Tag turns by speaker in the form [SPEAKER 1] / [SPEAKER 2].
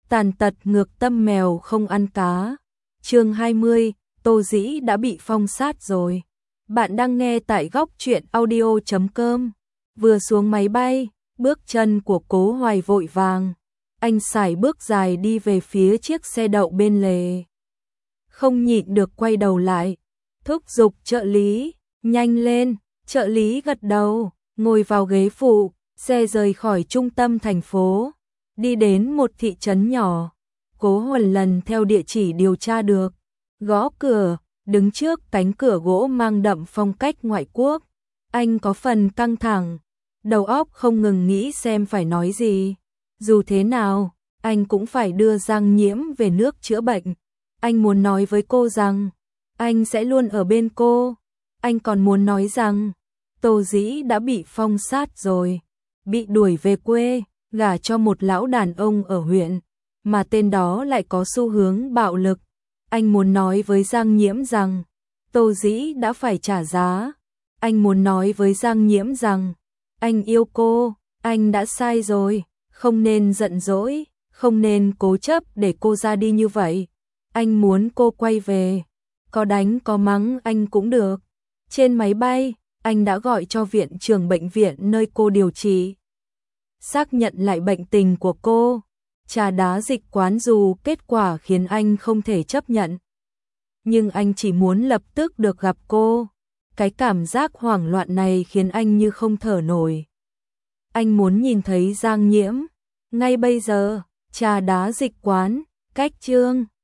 [SPEAKER 1] Tàn tật ngược tâm mèo không ăn cá. Chương 20, Tô Dĩ đã bị phong sát rồi. Bạn đang nghe tại góc truyện audio.com. Vừa xuống máy bay, bước chân của Cố Hoài vội vàng. Anh sải bước dài đi về phía chiếc xe đậu bên lề. Không nhịn được quay đầu lại, thúc giục trợ lý, nhanh lên. Trợ lý gật đầu, ngồi vào ghế phụ, xe rời khỏi trung tâm thành phố, đi đến một thị trấn nhỏ. Cố Huẩn lần theo địa chỉ điều tra được, gõ cửa, đứng trước cánh cửa gỗ mang đậm phong cách ngoại quốc. Anh có phần căng thẳng, đầu óc không ngừng nghĩ xem phải nói gì. Dù thế nào, anh cũng phải đưa Giang Nhiễm về nước chữa bệnh. Anh muốn nói với cô rằng, anh sẽ luôn ở bên cô. Anh còn muốn nói rằng, Tô Dĩ đã bị phong sát rồi, bị đuổi về quê, gả cho một lão đàn ông ở huyện, mà tên đó lại có xu hướng bạo lực. Anh muốn nói với Giang Nhiễm rằng, Tô Dĩ đã phải trả giá. Anh muốn nói với Giang Nhiễm rằng, anh yêu cô, anh đã sai rồi, không nên giận dỗi, không nên cố chấp để cô ra đi như vậy. Anh muốn cô quay về, có đánh có mắng anh cũng được. Trên máy bay, anh đã gọi cho viện trưởng bệnh viện nơi cô điều trị, xác nhận lại bệnh tình của cô. Trà đá dịch quán dù kết quả khiến anh không thể chấp nhận, nhưng anh chỉ muốn lập tức được gặp cô. Cái cảm giác hoảng loạn này khiến anh như không thở nổi. Anh muốn nhìn thấy Giang Nhiễm ngay bây giờ. Trà đá dịch quán, cách Chương